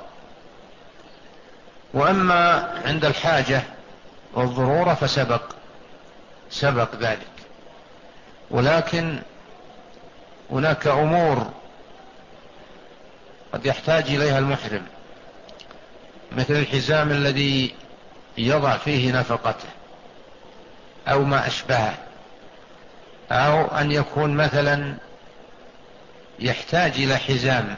وأما عند الحاجة والضرورة فسبق سبق ذلك. ولكن هناك أمور قد يحتاج إليها المحرم، مثل الحزام الذي يضع فيه نفقته أو ما أشبهه، أو أن يكون مثلا يحتاج إلى حزام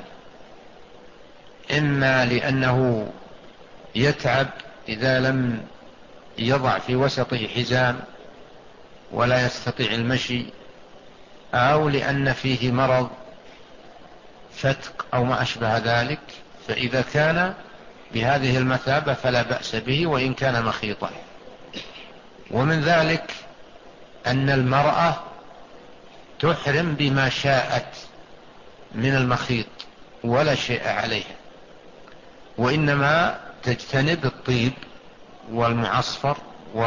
إما لأنه يتعب إذا لم يضع في وسطه حزام ولا يستطيع المشي، أو لأن فيه مرض فتق أو ما أشبه ذلك. فإذا كان بهذه المثابة فلا بأس به وإن كان مخيطا. ومن ذلك أن المرأة تحرم بما شاءت من المخيط ولا شيء عليها، وإنما تجتنب الطيب والمعصفر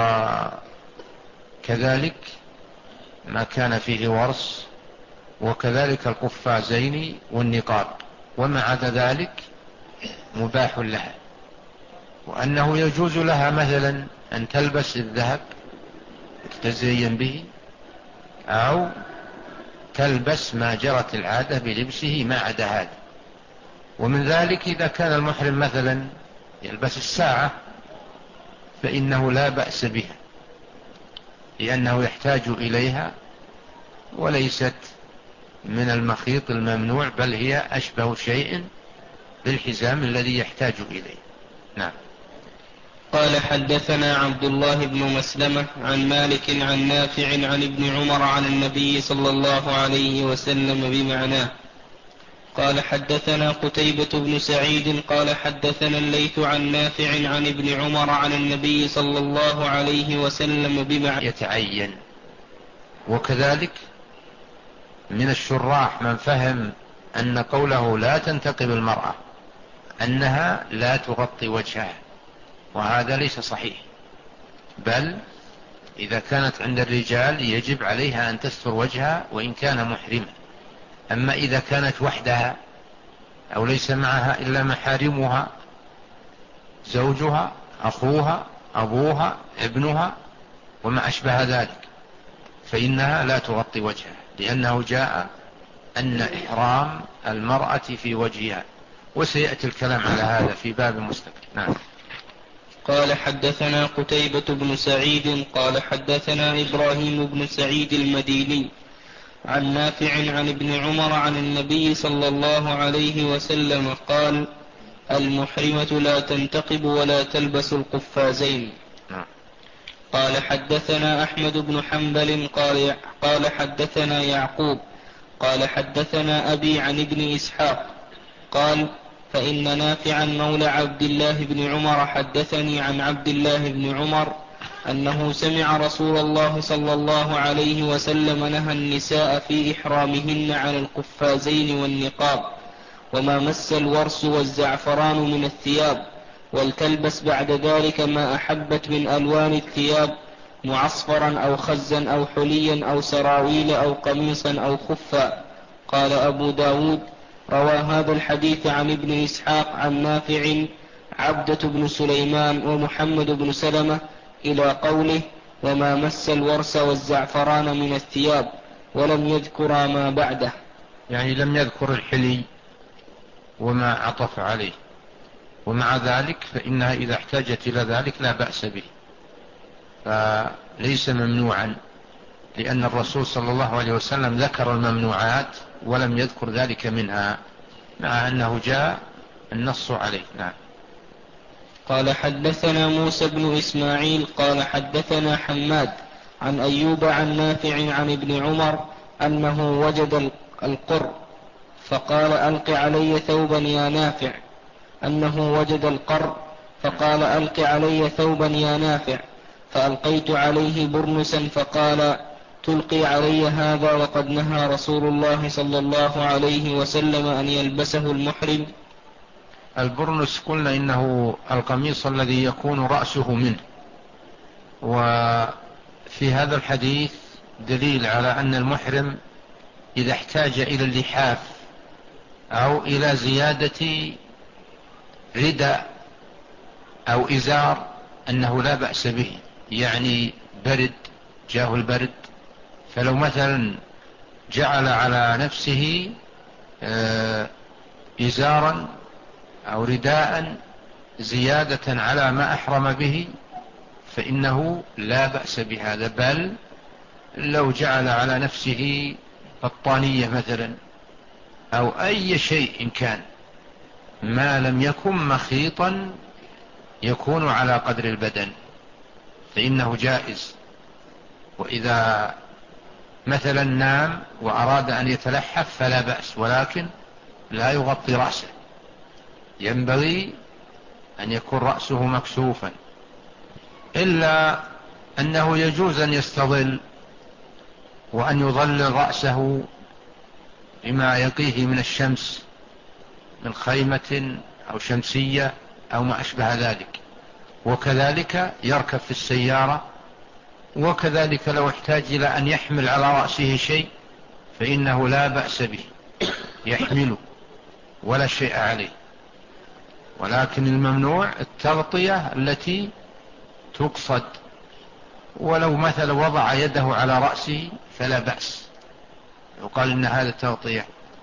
وكذلك ما كان فيه ورس، وكذلك القفازين والنقاب، وما عدا ذلك مباح لها. وأنه يجوز لها مثلا أن تلبس الذهب تتزين به، أو تلبس ما جرت العادة بلبسه ما عدا هذا. ومن ذلك إذا كان المحرم مثلا يلبس الساعة فإنه لا بأس بها، لأنه يحتاج إليها وليست من المخيط الممنوع، بل هي أشبه شيء بالحزام الذي يحتاج إليه. نعم. قال حدثنا عبد الله بن مسلمة عن مالك عن نافع عن ابن عمر عن النبي صلى الله عليه وسلم بمعناه. قال حدثنا قتيبة بن سعيد قال حدثنا الليث عن نافع عن ابن عمر عن النبي صلى الله عليه وسلم بمعناه يتعين. وكذلك من الشراح من فهم أن قوله لا تنتقب المرأة أنها لا تغطي وجهها، وهذا ليس صحيح، بل إذا كانت عند الرجال يجب عليها أن تستر وجهها وإن كان محرما. أما إذا كانت وحدها أو ليس معها إلا محارمها، زوجها، أخوها، أبوها، ابنها وما أشبه ذلك، فإنها لا تغطي وجهها، لأنه جاء أن إحرام المرأة في وجهها، وسيأتي الكلام على هذا في باب مستقل. نعم. قال حدثنا قتيبة بن سعيد قال حدثنا إبراهيم بن سعيد المديني عن نافع عن ابن عمر عن النبي صلى الله عليه وسلم قال: المحرمة لا تنتقب ولا تلبس القفازين. قال حدثنا أحمد بن حنبل قال, قال حدثنا يعقوب قال حدثنا أبي عن ابن إسحاق قال فإن نافعا مولى عبد الله بن عمر حدثني عن عبد الله بن عمر أنه سمع رسول الله صلى الله عليه وسلم نهى النساء في إحرامهن عن القفازين والنقاب وما مس الورس والزعفران من الثياب، ولتلبس بعد ذلك ما أحبت من ألوان الثياب معصفرا أو خزا أو حليا أو سراويل أو قميصا أو خفا. قال أبو داود روى هذا الحديث عن ابن إسحاق عن نافع عبدة بن سليمان ومحمد بن سلمة إلى قوله وما مس الورس والزعفران من الثياب، ولم يذكر ما بعده، يعني لم يذكر الحلي وما عطف عليه، ومع ذلك فإنها إذا احتاجت إلى ذلك لا بأس به، فليس ممنوعا، لأن الرسول صلى الله عليه وسلم ذكر الممنوعات ولم يذكر ذلك منها، مع أنه جاء النص عليه. نعم. قال حدثنا موسى بن إسماعيل قال حدثنا حماد عن أيوب عن نافع عن ابن عمر أنه وجد القر فقال ألق علي ثوبا يا نافع أنه وجد القر فقال ألق علي ثوبا يا نافع فألقيت عليه برنسا فقال تلقي علي هذا وقد نهى رسول الله صلى الله عليه وسلم أن يلبسه المحرم. البرنس قلنا إنه القميص الذي يكون رأسه منه، وفي هذا الحديث دليل على أن المحرم إذا احتاج إلى اللحاف أو إلى زيادة رداء أو إزار أنه لا بأس به، يعني برد جاءه البرد، فلو مثلا جعل على نفسه إزارا أو رداء زيادة على ما أحرم به فإنه لا بأس بهذا، بل لو جعل على نفسه بطانية مثلا أو أي شيء إن كان ما لم يكن مخيطا يكون على قدر البدن فإنه جائز. وإذا مثلا نام وأراد أن يتلحف فلا بأس، ولكن لا يغطي رأسه، ينبغي أن يكون رأسه مكشوفا، إلا أنه يجوز أن يستظل وأن يظلل رأسه بما يقيه من الشمس من خيمة أو شمسية أو ما أشبه ذلك، وكذلك يركب في السيارة، وكذلك لو احتاج إلى أن يحمل على رأسه شيء فإنه لا بأس به يحمله ولا شيء عليه، ولكن الممنوع التغطية التي تقصد، ولو مثلا وضع يده على رأسه فلا بأس، يقال إن هذا تغطية،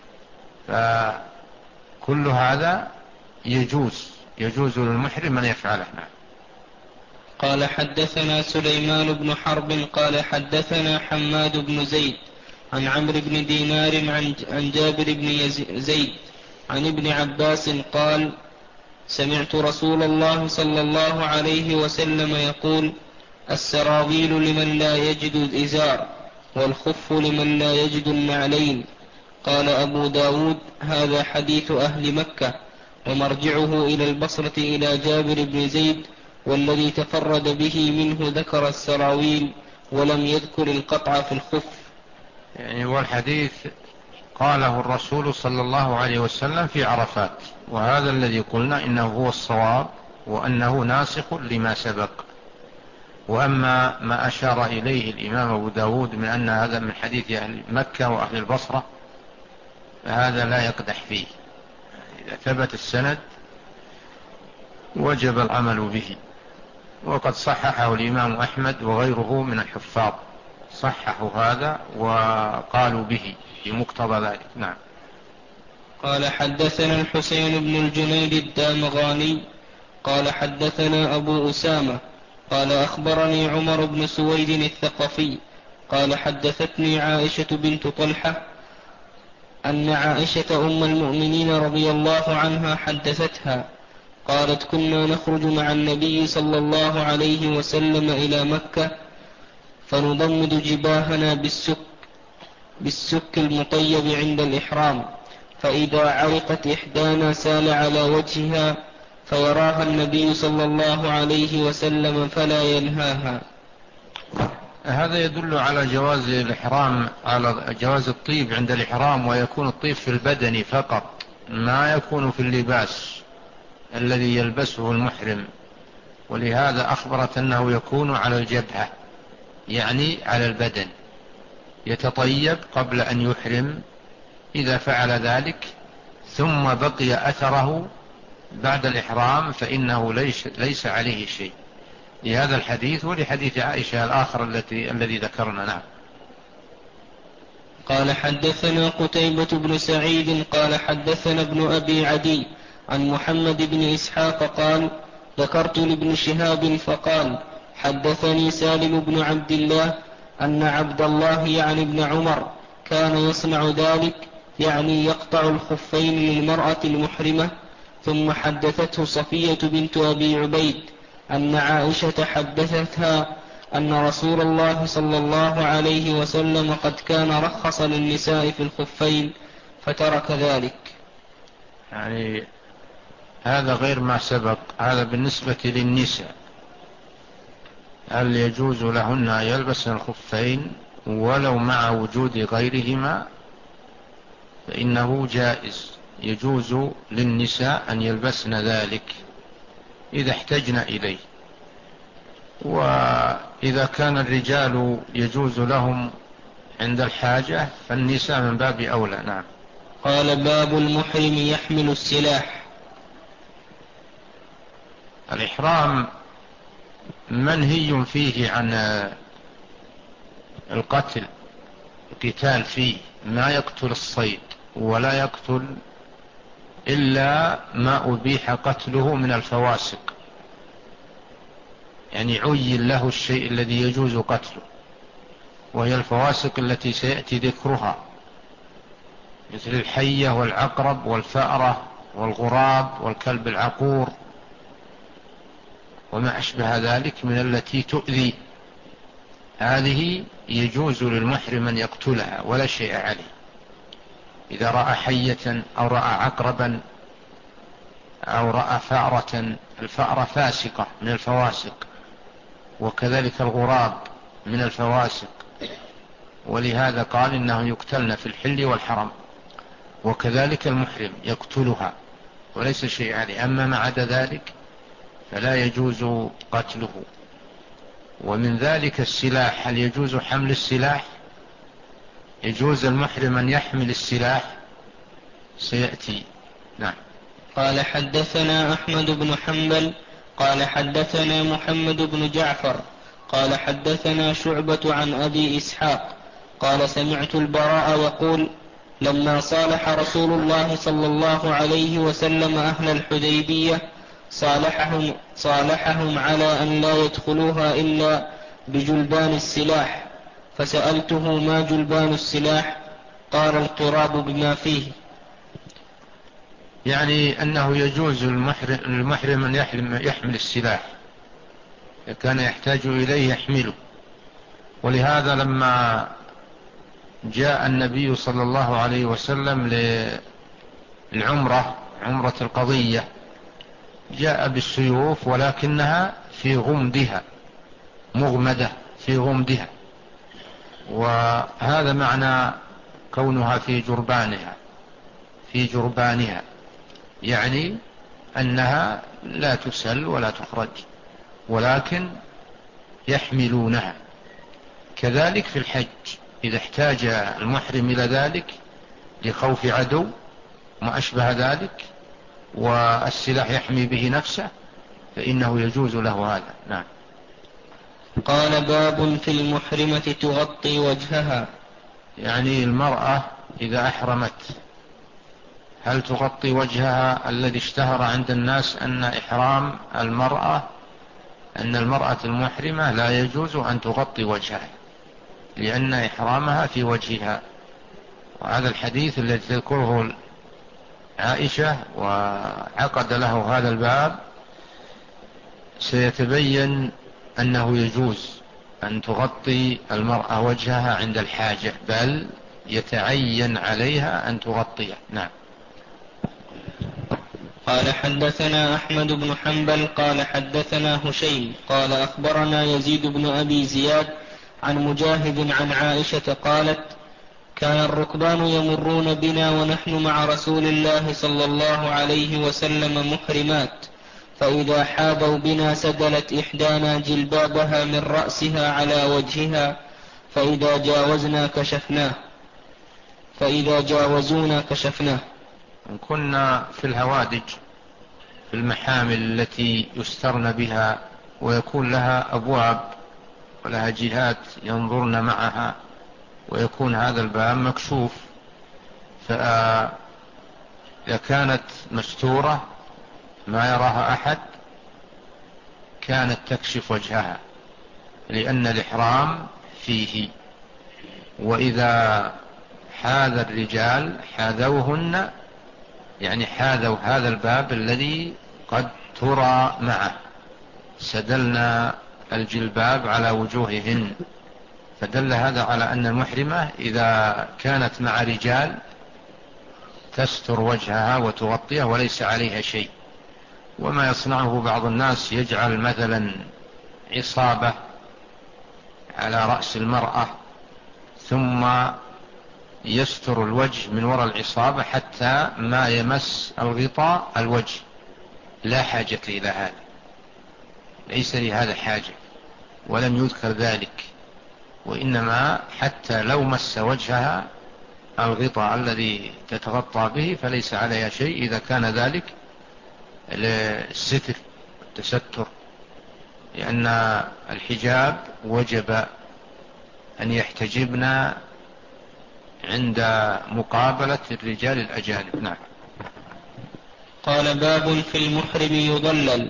فكل هذا يجوز يجوز للمحرم أن يفعله. قال حدثنا سليمان بن حرب قال حدثنا حماد بن زيد عن عمرو بن دينار عن جابر بن زيد عن ابن عباس قال سمعت رسول الله صلى الله عليه وسلم يقول السراويل لمن لا يجد الإزار والخف لمن لا يجد النعلين. قال أبو داود هذا حديث أهل مكة ومرجعه إلى البصرة إلى جابر بن زيد، والذي تفرد به منه ذكر السراويل ولم يذكر القطع في الخف. يعني والحديث قاله الرسول صلى الله عليه وسلم في عرفات، وهذا الذي قلنا إنه هو الصواب وأنه ناسخ لما سبق. وأما ما أشار إليه الإمام أبو داود من أن هذا من حديث أهل مكة وأهل البصرة فهذا لا يقدح فيه، إذا ثبت السند وجب العمل به، وقد صححه الإمام أحمد وغيره من الحفاظ، صححوا هذا وقالوا به بمقتضى ذلك. نعم. قال حدثنا الحسين بن الجنيد الدامغاني قال حدثنا أبو أسامة قال أخبرني عمر بن سويد الثقفي قال حدثتني عائشة بنت طلحة أن عائشة أم المؤمنين رضي الله عنها حدثتها قالت كنا نخرج مع النبي صلى الله عليه وسلم إلى مكة فنضمد جباهنا بالسك بالسك المطيب عند الإحرام، فإذا عرقت إحدانا سال على وجهها فيراها النبي صلى الله عليه وسلم فلا ينهاها. هذا يدل على جواز الإحرام، على جواز الطيب عند الإحرام، ويكون الطيب في البدن فقط، ما يكون في اللباس الذي يلبسه المحرم. ولهذا أخبرت أنه يكون على الجبهة، يعني على البدن، يتطيب قبل أن يحرم. إذا فعل ذلك ثم بقي أثره بعد الإحرام فإنه ليس, ليس عليه شيء، لهذا الحديث ولحديث عائشة الآخر التي الذي ذكرنا. نعم. قال حدثنا قتيبة بن سعيد قال حدثنا ابن أبي عدي عن محمد بن إسحاق قال ذكرت لابن شهاب فقال حدثني سالم بن عبد الله أن عبد الله يعني ابن عمر كان يصنع ذلك، يعني يقطع الخفين للمرأة المحرمة. ثم حدثته صفية بنت أبي عبيد أن عائشة حدثتها أن رسول الله صلى الله عليه وسلم قد كان رخص للنساء في الخفين فترك ذلك. يعني هذا غير ما سبق. هذا بالنسبة للنساء، هل يجوز لهن أن يلبسن الخفين ولو مع وجود غيرهما؟ فإنه جائز، يجوز للنساء أن يلبسن ذلك إذا احتجن إليه. وإذا كان الرجال يجوز لهم عند الحاجة فالنساء من باب أولى. نعم. قال باب المحرم يحمل السلاح. الإحرام منهي فيه عن القتل، القتال فيه ما يقتل الصيد، ولا يقتل إلا ما أبيح قتله من الفواسق، يعني عين له الشيء الذي يجوز قتله، وهي الفواسق التي سيأتي ذكرها، مثل الحية والعقرب والفأرة والغراب والكلب العقور وما أشبه ذلك من التي تؤذي. هذه يجوز للمحرم أن يقتلها ولا شيء عليه. إذا رأى حية أو رأى عقربا أو رأى فأرة، الفأرة فاسقة من الفواسق، وكذلك الغراب من الفواسق، ولهذا قال إنه يقتلن في الحل والحرم. وكذلك المحرم يقتلها وليس شيء عليه. أما ما عدا ذلك فلا يجوز قتله. ومن ذلك السلاح، هل يجوز حمل السلاح؟ يجوز المحرم أن يحمل السلاح، سيأتي. نعم. قال حدثنا أحمد بن حنبل قال حدثنا محمد بن جعفر قال حدثنا شعبة عن أبي إسحاق قال سمعت البراء يقول لما صالح رسول الله صلى الله عليه وسلم أهل الحديبية صالحهم, صالحهم على أن لا يدخلوها إلا بجلبان السلاح، فسألته ما جلبان السلاح؟ قال القراب بما فيه. يعني أنه يجوز المحرم أن يحمل السلاح، كان يحتاج إليه يحمله. ولهذا لما جاء النبي صلى الله عليه وسلم للعمرة، عمرة القضية، جاء بالسيوف ولكنها في غمدها، مغمدة في غمدها، وهذا معنى كونها في جربانها، في جربانها، يعني أنها لا تسل ولا تخرج ولكن يحملونها. كذلك في الحج إذا احتاج المحرم إلى ذلك لخوف عدو ما أشبه ذلك والسلاح يحمي به نفسه فإنه يجوز له هذا. نعم. قال باب في المحرمة تغطي وجهها. يعني المرأة إذا أحرمت هل تغطي وجهها؟ الذي اشتهر عند الناس أن إحرام المرأة، أن المرأة المحرمة لا يجوز أن تغطي وجهها لأن إحرامها في وجهها. وهذا الحديث الذي تذكره عائشة وعقد له هذا الباب سيتبين أنه يجوز أن تغطي المرأة وجهها عند الحاجة، بل يتعين عليها أن تغطيه. نعم. قال حدثنا أحمد بن حنبل قال حدثنا هشيم قال أخبرنا يزيد بن أبي زياد عن مجاهد عن عائشة قالت: كان الركبان يمرون بنا ونحن مع رسول الله صلى الله عليه وسلم محرمات، فإذا حاذوا بنا سدلت إحدانا جلبابها من رأسها على وجهها، فإذا جاوزنا كشفناه فإذا جاوزونا كشفناه. كنا في الهوادج في المحامل التي يسترن بها ويكون لها أبواب ولها جهات ينظرن معها، ويكون هذا الباب مكشوف، فإذا كانت مستورة ما يراها أحد كانت تكشف وجهها لأن الإحرام فيه، وإذا حاذ الرجال حاذوهن، يعني حاذوا هذا الباب الذي قد ترى معه، سدلنا الجلباب على وجوههن، فدل هذا على أن المحرمة إذا كانت مع رجال تستر وجهها وتغطيه وليس عليها شيء. وما يصنعه بعض الناس يجعل مثلا عصابة على رأس المرأة ثم يستر الوجه من وراء العصابة حتى ما يمس الغطاء الوجه، لا حاجة إلى هذا، ليس لهذا حاجة ولم يذكر ذلك، وإنما حتى لو مس وجهها الغطاء الذي تتغطى به فليس عليها شيء إذا كان ذلك للستر التستر، لأن الحجاب وجب أن يحتجبن عند مقابلة الرجال الأجانب. نعم. قال: باب في المحرم يضلل،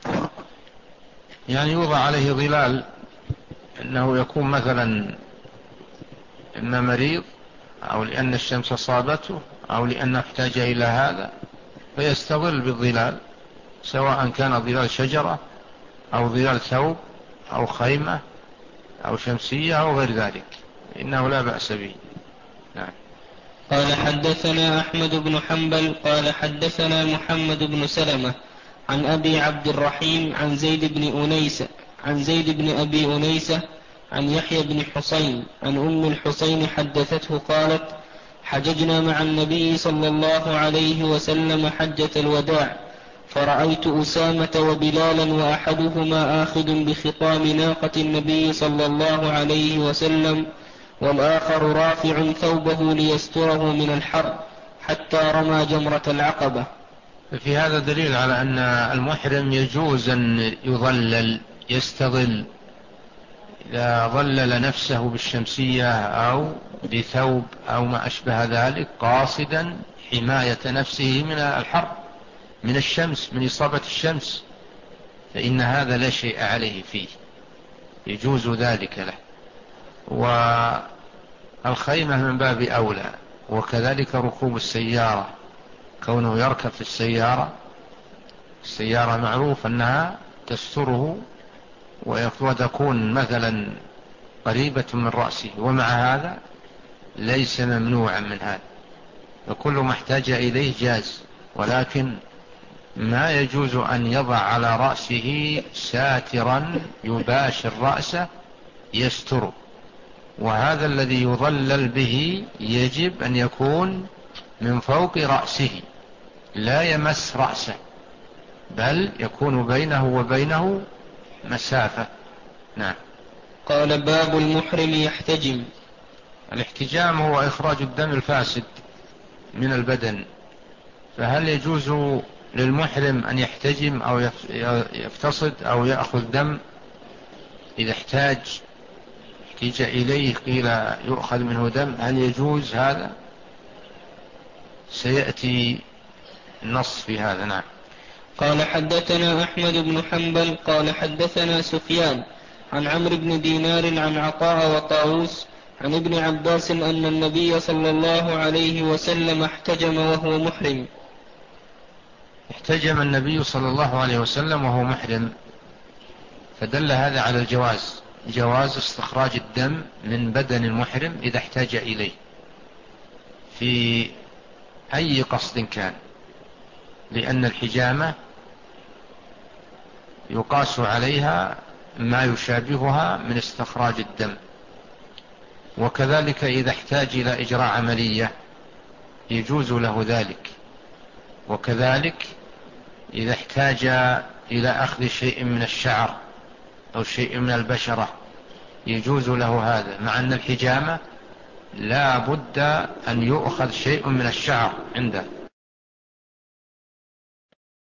يعني يوضع عليه ظلال، أنه يكون مثلا إما مريض أو لأن الشمس صابته أو لأنه احتاج إلى هذا فيستظل بالظلال، سواء كان ظلال شجرة أو ظلال ثوب أو خيمة أو شمسية أو غير ذلك، إنه لا بأس به. نعم. قال حدثنا أحمد بن حنبل قال حدثنا محمد بن سلمة عن أبي عبد الرحيم عن زيد بن أنيسة عن زيد بن أبي أنيسة عن يحيى بن حسين عن أم الحسين حدثته قالت: حججنا مع النبي صلى الله عليه وسلم حجة الوداع، فرأيت أسامة وبلالا وأحدهما آخذ بخطام ناقة النبي صلى الله عليه وسلم، والآخر رافع ثوبه ليستره من الحر حتى رمى جمرة العقبة. في هذا دليل على أن المحرم يجوز أن يظلل، يستظل إذا ظلل نفسه بالشمسية أو بثوب أو ما أشبه ذلك قاصدا حماية نفسه من الحر من الشمس، من إصابة الشمس، فإن هذا لا شيء عليه فيه، يجوز ذلك له. والخيمة من باب أولى، وكذلك ركوب السيارة، كونه يركب في السيارة، السيارة معروف أنها تستره وتكون مثلا قريبة من رأسه، ومع هذا ليس ممنوعا من هذا، فكل ما احتاج إليه جاز، ولكن ما يجوز أن يضع على رأسه ساترا يباشر رأسه يستر، وهذا الذي يظلل به يجب أن يكون من فوق رأسه لا يمس رأسه، بل يكون بينه وبينه مسافة. نعم. قال: باب المحرم يحتجم. الاحتجام هو إخراج الدم الفاسد من البدن، فهل يجوز للمحرم أن يحتجم أو يفتصد أو يأخذ دم إذا احتاج احتاج إليه، قيل يؤخذ منه دم، هل يجوز هذا؟ سيأتي النص في هذا. نعم. قال حدثنا أحمد بن حنبل قال حدثنا سفيان عن عمرو بن دينار عن عطاء وطاووس عن ابن عباس أن النبي صلى الله عليه وسلم احتجم وهو محرم، احتجم النبي صلى الله عليه وسلم وهو محرم، فدل هذا على الجواز، جواز استخراج الدم من بدن المحرم إذا احتاج إليه في أي قصد كان، لأن الحجامة يقاس عليها ما يشابهها من استخراج الدم. وكذلك إذا احتاج إلى إجراء عملية يجوز له ذلك، وكذلك إذا احتاج إلى أخذ شيء من الشعر أو شيء من البشرة يجوز له هذا، مع أن الحجامة لا بد أن يؤخذ شيء من الشعر عنده